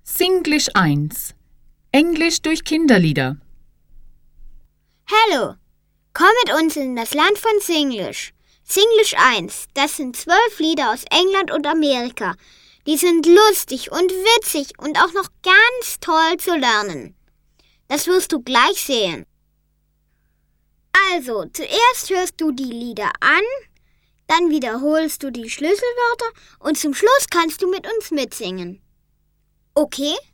Singlish 1. Englisch durch Kinderlieder. Hallo, komm mit uns in das Land von Singlish. Singlish 1, das sind 12 Lieder aus England und Amerika. Die sind lustig und witzig und auch noch ganz toll zu lernen. Das wirst du gleich sehen. Also, zuerst hörst du die Lieder an, dann wiederholst du die Schlüsselwörter und zum Schluss kannst du mit uns mitsingen. Okay?